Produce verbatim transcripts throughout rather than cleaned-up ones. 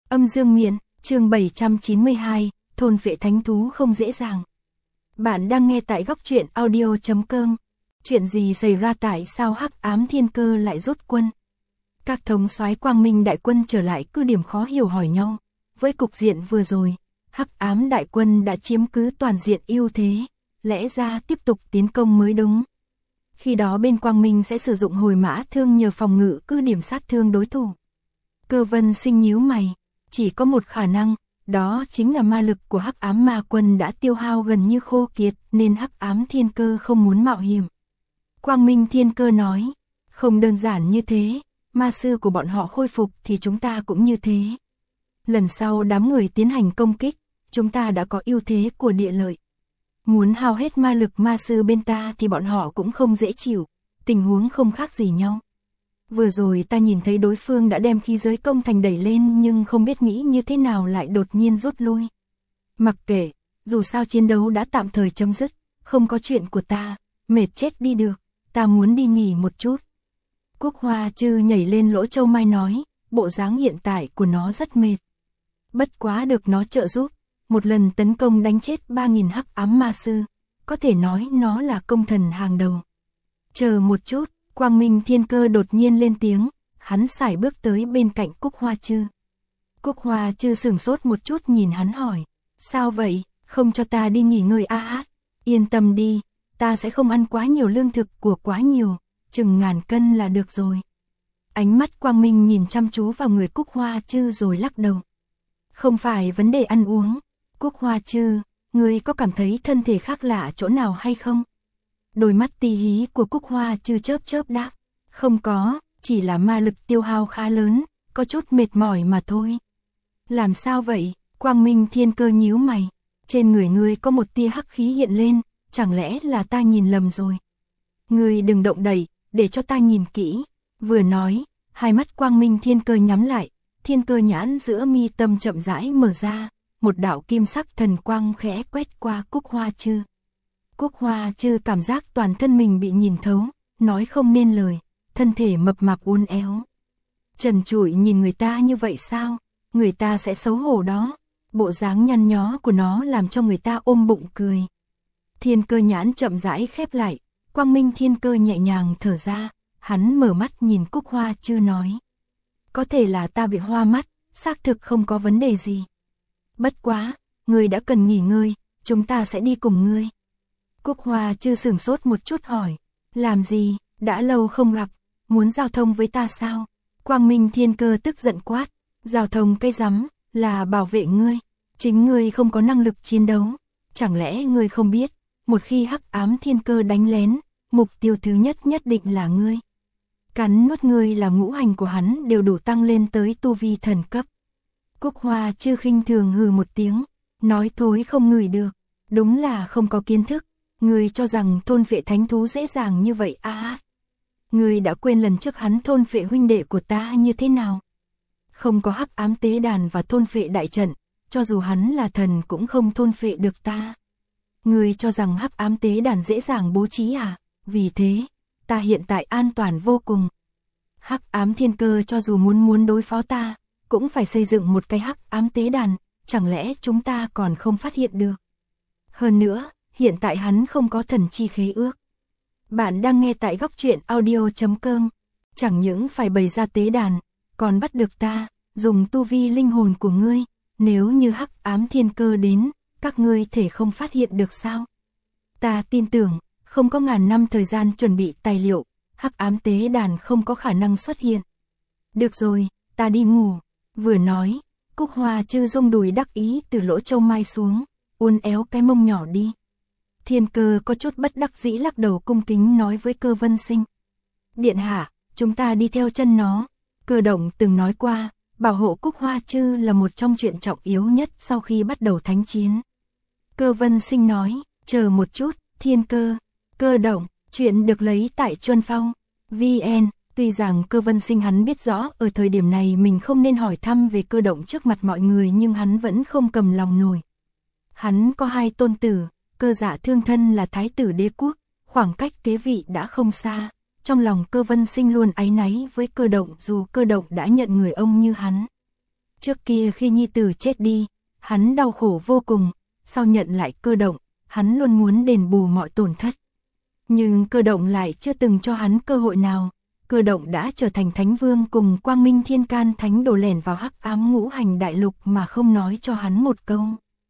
Âm dương miện, chương bảy trăm chín mươi hai, thôn vệ thánh thú không dễ dàng. Bạn đang nghe tại góc truyện audio chấm com. Chuyện gì xảy ra, tại sao Hắc Ám Thiên Cơ lại rút quân? Các thống soái Quang Minh đại quân trở lại cứ điểm khó hiểu hỏi nhau. Với cục diện vừa rồi, Hắc Ám đại quân đã chiếm cứ toàn diện ưu thế, lẽ ra tiếp tục tiến công mới đúng. Khi đó bên Quang Minh sẽ sử dụng hồi mã thương nhờ phòng ngự cứ điểm sát thương đối thủ. Cơ Vân Sinh nhíu mày, chỉ có một khả năng, đó chính là ma lực của Hắc Ám Ma Quân đã tiêu hao gần như khô kiệt, nên Hắc Ám Thiên Cơ không muốn mạo hiểm. Quang Minh Thiên Cơ nói, không đơn giản như thế, ma sư của bọn họ khôi phục thì chúng ta cũng như thế. Lần sau đám người tiến hành công kích, chúng ta đã có ưu thế của địa lợi. Muốn hao hết ma lực ma sư bên ta thì bọn họ cũng không dễ chịu, tình huống không khác gì nhau. Vừa rồi ta nhìn thấy đối phương đã đem khí giới công thành đẩy lên, nhưng không biết nghĩ như thế nào lại đột nhiên rút lui. Mặc kệ, dù sao chiến đấu đã tạm thời chấm dứt, không có chuyện của ta, mệt chết đi được, ta muốn đi nghỉ một chút. Cúc Hoa Trư nhảy lên lỗ châu mai nói, bộ dáng hiện tại của nó rất mệt. Bất quá được nó trợ giúp, một lần tấn công đánh chết ba nghìn Hắc Ám Ma Sư, có thể nói nó là công thần hàng đầu. Chờ một chút, Quang Minh Thiên Cơ đột nhiên lên tiếng, hắn sải bước tới bên cạnh Cúc Hoa Trư. Cúc Hoa Trư sửng sốt một chút nhìn hắn hỏi, sao vậy, không cho ta đi nghỉ ngơi a à? Yên tâm đi, ta sẽ không ăn quá nhiều lương thực của quá nhiều, chừng ngàn cân là được rồi. Ánh mắt Quang Minh nhìn chăm chú vào người Cúc Hoa Trư rồi lắc đầu. Không phải vấn đề ăn uống, Cúc Hoa Trư, ngươi có cảm thấy thân thể khác lạ chỗ nào hay không? Đôi mắt tì hí của Cúc Hoa Trư chớp chớp đáp, không có, chỉ là ma lực tiêu hao khá lớn, có chút mệt mỏi mà thôi. Làm sao vậy? Quang Minh Thiên Cơ nhíu mày, trên người ngươi có một tia hắc khí hiện lên, chẳng lẽ là ta nhìn lầm rồi? Ngươi đừng động đậy, để cho ta nhìn kỹ. Vừa nói, hai mắt Quang Minh Thiên Cơ nhắm lại, thiên cơ nhãn giữa mi tâm chậm rãi mở ra, một đạo kim sắc thần quang khẽ quét qua Cúc Hoa Trư. Cúc Hoa Trư cảm giác toàn thân mình bị nhìn thấu, nói không nên lời, thân thể mập mạp uốn éo. Trần trụi nhìn người ta như vậy sao? Người ta sẽ xấu hổ đó. Bộ dáng nhăn nhó của nó làm cho người ta ôm bụng cười. Thiên cơ nhãn chậm rãi khép lại, Quang Minh Thiên Cơ nhẹ nhàng thở ra, hắn mở mắt nhìn Cúc Hoa Trư nói. Có thể là ta bị hoa mắt, xác thực không có vấn đề gì. Bất quá, ngươi đã cần nghỉ ngơi, chúng ta sẽ đi cùng ngươi. Cúc Hoa Trư sửng sốt một chút hỏi, làm gì, đã lâu không gặp, muốn giao thông với ta sao? Quang Minh Thiên Cơ tức giận quát, giao thông cái rắm, là bảo vệ ngươi, chính ngươi không có năng lực chiến đấu, chẳng lẽ ngươi không biết, một khi Hắc Ám Thiên Cơ đánh lén, mục tiêu thứ nhất nhất định là ngươi. Cắn nuốt ngươi là ngũ hành của hắn đều đủ tăng lên tới tu vi thần cấp. Cúc Hoa Trư khinh thường hừ một tiếng, nói thối không ngửi được, đúng là không có kiến thức. Ngươi cho rằng thôn phệ thánh thú dễ dàng như vậy à? Ngươi đã quên lần trước hắn thôn phệ huynh đệ của ta như thế nào? Không có Hắc Ám tế đàn và thôn phệ đại trận, cho dù hắn là thần cũng không thôn phệ được ta. Ngươi cho rằng Hắc Ám tế đàn dễ dàng bố trí à? Vì thế, ta hiện tại an toàn vô cùng. Hắc Ám Thiên Cơ cho dù muốn muốn đối phó ta, cũng phải xây dựng một cái Hắc Ám tế đàn, chẳng lẽ chúng ta còn không phát hiện được? Hơn nữa, hiện tại hắn không có thần chi khế ước. Bạn đang nghe tại góc truyện audio chấm com. Chẳng những phải bày ra tế đàn, còn bắt được ta, dùng tu vi linh hồn của ngươi. Nếu như Hắc Ám Thiên Cơ đến, các ngươi thể không phát hiện được sao? Ta tin tưởng, không có ngàn năm thời gian chuẩn bị tài liệu, Hắc Ám tế đàn không có khả năng xuất hiện. Được rồi, ta đi ngủ. Vừa nói, Cúc Hoa Trư rung đùi đắc ý từ lỗ châu mai xuống, uốn éo cái mông nhỏ đi. Thiên Cơ có chút bất đắc dĩ lắc đầu cung kính nói với Cơ Vân Sinh. Điện hạ, chúng ta đi theo chân nó. Cơ Động từng nói qua, bảo hộ Cúc Hoa Trư là một trong chuyện trọng yếu nhất sau khi bắt đầu thánh chiến. Cơ Vân Sinh nói, chờ một chút, Thiên Cơ, Cơ Động, chuyện được lấy tại Chuân Phong, vê en. Tuy rằng Cơ Vân Sinh hắn biết rõ ở thời điểm này mình không nên hỏi thăm về Cơ Động trước mặt mọi người, nhưng hắn vẫn không cầm lòng nổi. Hắn có hai tôn tử, Cơ Dạ Thương thân là thái tử đế quốc, khoảng cách kế vị đã không xa. Trong lòng Cơ Vân Sinh luôn áy náy với Cơ Động dù Cơ Động đã nhận người ông như hắn. Trước kia khi nhi tử chết đi, hắn đau khổ vô cùng, sau nhận lại Cơ Động, hắn luôn muốn đền bù mọi tổn thất. Nhưng Cơ Động lại chưa từng cho hắn cơ hội nào. Cơ Động đã trở thành Thánh Vương cùng Quang Minh Thiên Can Thánh Đồ lẻn vào hắc ám ngũ hành đại lục mà không nói cho hắn một câu.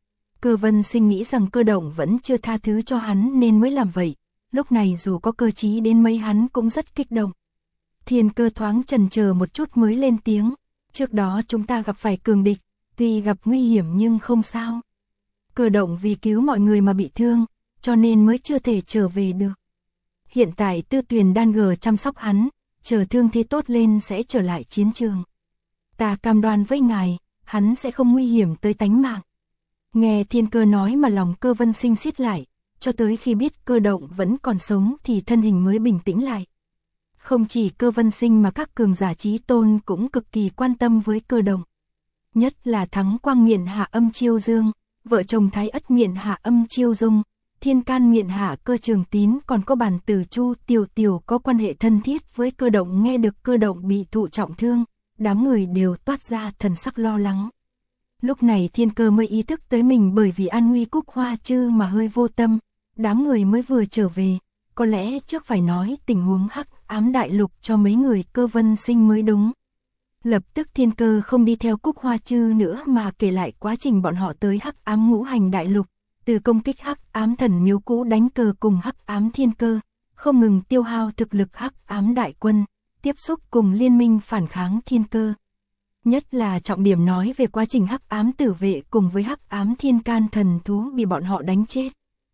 Cơ Vân Sinh nghĩ rằng Cơ Động vẫn chưa tha thứ cho hắn nên mới làm vậy. Lúc này dù có cơ trí đến mấy hắn cũng rất kích động. Thiên Cơ thoáng chần chờ một chút mới lên tiếng. Trước đó chúng ta gặp phải cường địch, tuy gặp nguy hiểm nhưng không sao. Cơ Động vì cứu mọi người mà bị thương, cho nên mới chưa thể trở về được. Hiện tại Tư Tuyền đan gờ chăm sóc hắn, chờ thương thế tốt lên sẽ trở lại chiến trường. Ta cam đoan với ngài, hắn sẽ không nguy hiểm tới tánh mạng. Nghe Thiên Cơ nói mà lòng Cơ Vân Sinh siết lại, cho tới khi biết Cơ Động vẫn còn sống thì thân hình mới bình tĩnh lại. Không chỉ Cơ Vân Sinh mà các cường giả chí tôn cũng cực kỳ quan tâm với Cơ Động. Nhất là Thắng Quang miện hạ Âm Chiêu Dương, vợ chồng Thái Ất miện hạ Âm Chiêu Dung, Thiên Can miện hạ Cơ Trường Tín, còn có Bàn Tử Chu Tiểu Tiểu có quan hệ thân thiết với Cơ Động. Nghe được Cơ Động bị thụ trọng thương, đám người đều toát ra thần sắc lo lắng. Lúc này Thiên Cơ mới ý thức tới mình bởi vì an nguy Cúc Hoa Trư mà hơi vô tâm. Đám người mới vừa trở về, có lẽ trước phải nói tình huống hắc ám đại lục cho mấy người Cơ Vân Sinh mới đúng. Lập tức Thiên Cơ không đi theo Cúc Hoa Trư nữa mà kể lại quá trình bọn họ tới hắc ám ngũ hành đại lục, từ công kích hắc ám thần miếu cũ đánh cờ cùng hắc ám thiên cơ, không ngừng tiêu hao thực lực hắc ám đại quân, tiếp xúc cùng liên minh phản kháng thiên cơ. Nhất là trọng điểm nói về quá trình hắc ám tử vệ cùng với hắc ám thiên can thần thú bị bọn họ đánh chết.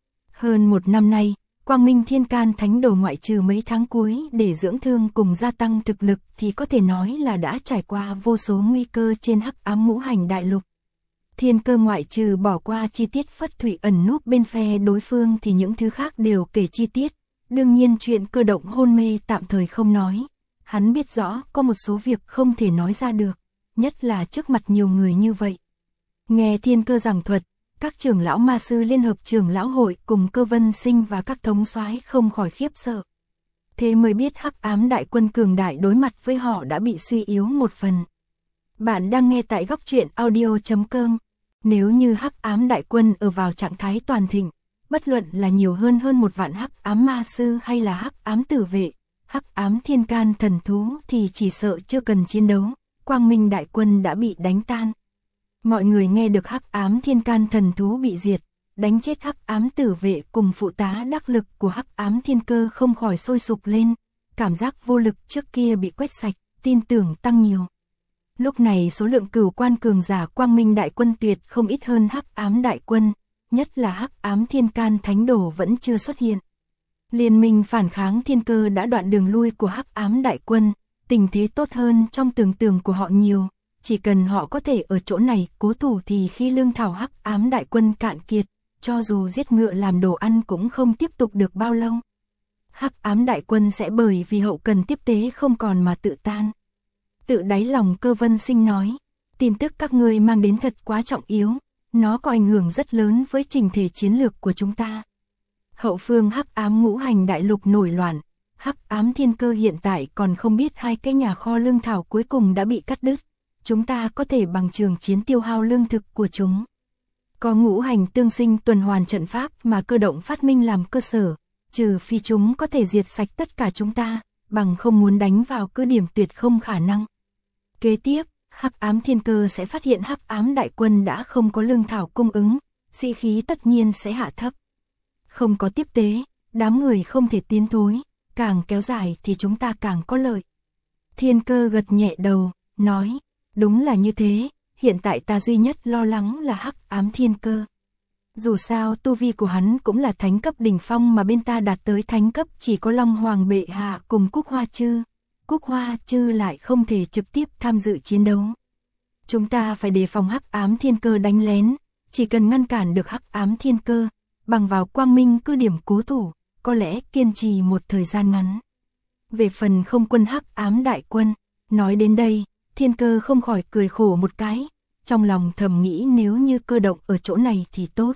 Hơn một năm nay, Quang Minh Thiên Can Thánh Đồ ngoại trừ mấy tháng cuối để dưỡng thương cùng gia tăng thực lực thì có thể nói là đã trải qua vô số nguy cơ trên hắc ám ngũ hành đại lục. Thiên Cơ ngoại trừ bỏ qua chi tiết Phất Thụy ẩn núp bên phe đối phương thì những thứ khác đều kể chi tiết. Đương nhiên chuyện Cơ Động hôn mê tạm thời không nói. Hắn biết rõ có một số việc không thể nói ra được, nhất là trước mặt nhiều người như vậy. Nghe Thiên Cơ giảng thuật, các trưởng lão ma sư liên hợp trưởng lão hội cùng Cơ Vân Sinh và các thống soái không khỏi khiếp sợ. Thế mới biết hắc ám đại quân cường đại đối mặt với họ đã bị suy yếu một phần. Bạn đang nghe tại góc truyện audio chấm com. Nếu như hắc ám đại quân ở vào trạng thái toàn thịnh, bất luận là nhiều hơn hơn một vạn hắc ám ma sư hay là hắc ám tử vệ, hắc ám thiên can thần thú thì chỉ sợ chưa cần chiến đấu, Quang Minh đại quân đã bị đánh tan. Mọi người nghe được hắc ám thiên can thần thú bị diệt, đánh chết hắc ám tử vệ cùng phụ tá đắc lực của hắc ám thiên cơ không khỏi sôi sục lên, cảm giác vô lực trước kia bị quét sạch, tin tưởng tăng nhiều. Lúc này số lượng cửu quan cường giả Quang Minh đại quân tuyệt không ít hơn hắc ám đại quân, nhất là hắc ám thiên can thánh đồ vẫn chưa xuất hiện. Liên minh phản kháng thiên cơ đã đoạn đường lui của hắc ám đại quân, tình thế tốt hơn trong tưởng tượng của họ nhiều, chỉ cần họ có thể ở chỗ này cố thủ thì khi lương thảo hắc ám đại quân cạn kiệt, cho dù giết ngựa làm đồ ăn cũng không tiếp tục được bao lâu. Hắc ám đại quân sẽ bởi vì hậu cần tiếp tế không còn mà tự tan. Tự đáy lòng Cơ Vân Sinh nói, tin tức các ngươi mang đến thật quá trọng yếu, nó có ảnh hưởng rất lớn với trình thể chiến lược của chúng ta. Hậu phương hắc ám ngũ hành đại lục nổi loạn, hắc ám thiên cơ hiện tại còn không biết hai cái nhà kho lương thảo cuối cùng đã bị cắt đứt, chúng ta có thể bằng trường chiến tiêu hao lương thực của chúng. Có ngũ hành tương sinh tuần hoàn trận pháp mà Cơ Động phát minh làm cơ sở, trừ phi chúng có thể diệt sạch tất cả chúng ta, bằng không muốn đánh vào cứ điểm tuyệt không khả năng. Kế tiếp, hắc ám thiên cơ sẽ phát hiện hắc ám đại quân đã không có lương thảo cung ứng, sĩ khí tất nhiên sẽ hạ thấp. Không có tiếp tế, đám người không thể tiến thối, càng kéo dài thì chúng ta càng có lợi. Thiên Cơ gật nhẹ đầu, nói, đúng là như thế, hiện tại ta duy nhất lo lắng là hắc ám thiên cơ. Dù sao tu vi của hắn cũng là thánh cấp đỉnh phong mà bên ta đạt tới thánh cấp chỉ có Long Hoàng bệ hạ cùng Cúc Hoa Trư. Cúc Hoa Trư lại không thể trực tiếp tham dự chiến đấu. Chúng ta phải đề phòng hắc ám thiên cơ đánh lén, chỉ cần ngăn cản được hắc ám thiên cơ, bằng vào Quang Minh cứ điểm cố thủ, có lẽ kiên trì một thời gian ngắn. Về phần không quân hắc ám đại quân, nói đến đây, Thiên Cơ không khỏi cười khổ một cái, trong lòng thầm nghĩ nếu như Cơ Động ở chỗ này thì tốt.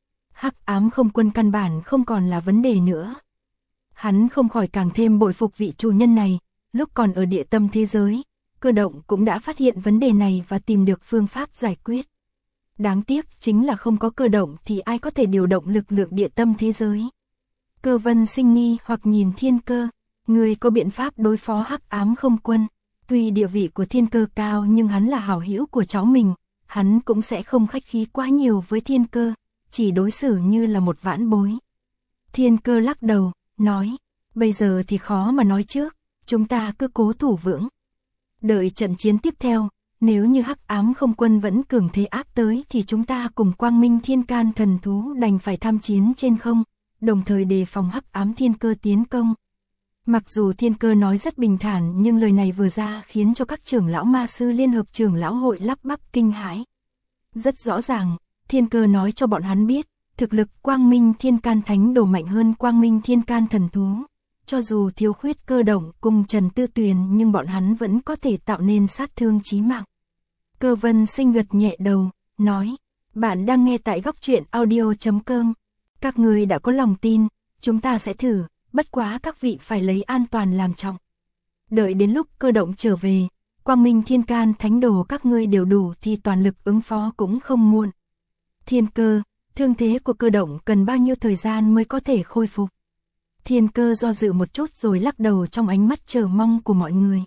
Hắc ám không quân căn bản không còn là vấn đề nữa. Hắn không khỏi càng thêm bội phục vị chủ nhân này, lúc còn ở địa tâm thế giới, Cơ động cũng đã phát hiện vấn đề này và tìm được phương pháp giải quyết. Đáng tiếc chính là không có cơ động thì ai có thể điều động lực lượng địa tâm thế giới. Cơ Vân Sinh nghi hoặc nhìn Thiên Cơ, người có biện pháp đối phó hắc ám không quân. Tuy địa vị của Thiên Cơ cao nhưng hắn là hảo hữu của cháu mình, hắn cũng sẽ không khách khí quá nhiều với Thiên Cơ, chỉ đối xử như là một vãn bối. Thiên Cơ lắc đầu, nói, bây giờ thì khó mà nói trước, chúng ta cứ cố thủ vững. Đợi trận chiến tiếp theo, nếu như hắc ám không quân vẫn cường thế áp tới thì chúng ta cùng Quang Minh Thiên Can thần thú đành phải tham chiến trên không, đồng thời đề phòng hắc ám Thiên Cơ tiến công. Mặc dù Thiên Cơ nói rất bình thản nhưng lời này vừa ra khiến cho các trưởng lão ma sư liên hợp trưởng lão hội lắp bắp kinh hãi. Rất rõ ràng, Thiên Cơ nói cho bọn hắn biết, thực lực Quang Minh Thiên Can Thánh Đồ mạnh hơn Quang Minh Thiên Can thần thú. Cho dù thiếu khuyết Cơ Động cùng Trần Tư Tuyền nhưng bọn hắn vẫn có thể tạo nên sát thương chí mạng. Cơ Vân Sinh gật nhẹ đầu, nói, bạn đang nghe tại góc truyện audio chấm com. Các người đã có lòng tin, chúng ta sẽ thử, bất quá các vị phải lấy an toàn làm trọng. Đợi đến lúc Cơ Động trở về, Quang Minh Thiên Can Thánh Đồ các ngươi đều đủ thì toàn lực ứng phó cũng không muộn. Thiên Cơ, thương thế của Cơ Động cần bao nhiêu thời gian mới có thể khôi phục? Thiên Cơ do dự một chút rồi lắc đầu trong ánh mắt chờ mong của mọi người.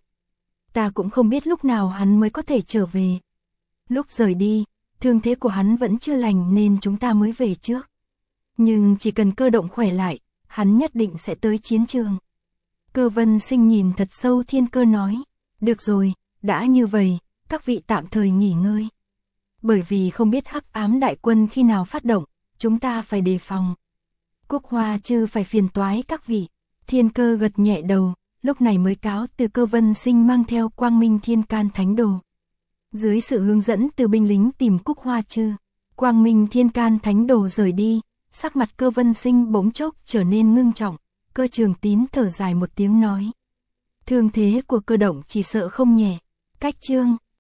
Ta cũng không biết lúc nào hắn mới có thể trở về. Lúc rời đi, thương thế của hắn vẫn chưa lành nên chúng ta mới về trước. Nhưng chỉ cần Cơ Động khỏe lại, hắn nhất định sẽ tới chiến trường. Cơ Vân Sinh nhìn thật sâu Thiên Cơ nói, được rồi, đã như vậy, các vị tạm thời nghỉ ngơi. Bởi vì không biết hắc ám đại quân khi nào phát động, chúng ta phải đề phòng. Cúc Hoa Chư phải phiền toái các vị. Thiên Cơ gật nhẹ đầu, lúc này mới cáo từ Cơ Vân Sinh mang theo Quang Minh Thiên Can Thánh Đồ. Dưới sự hướng dẫn từ binh lính tìm Cúc Hoa Chư, Quang Minh Thiên Can Thánh Đồ rời đi, sắc mặt Cơ Vân Sinh bỗng chốc trở nên ngưng trọng. Cơ Trường Tín thở dài một tiếng nói, thương thế của Cơ Động chỉ sợ không nhẹ. Cách chương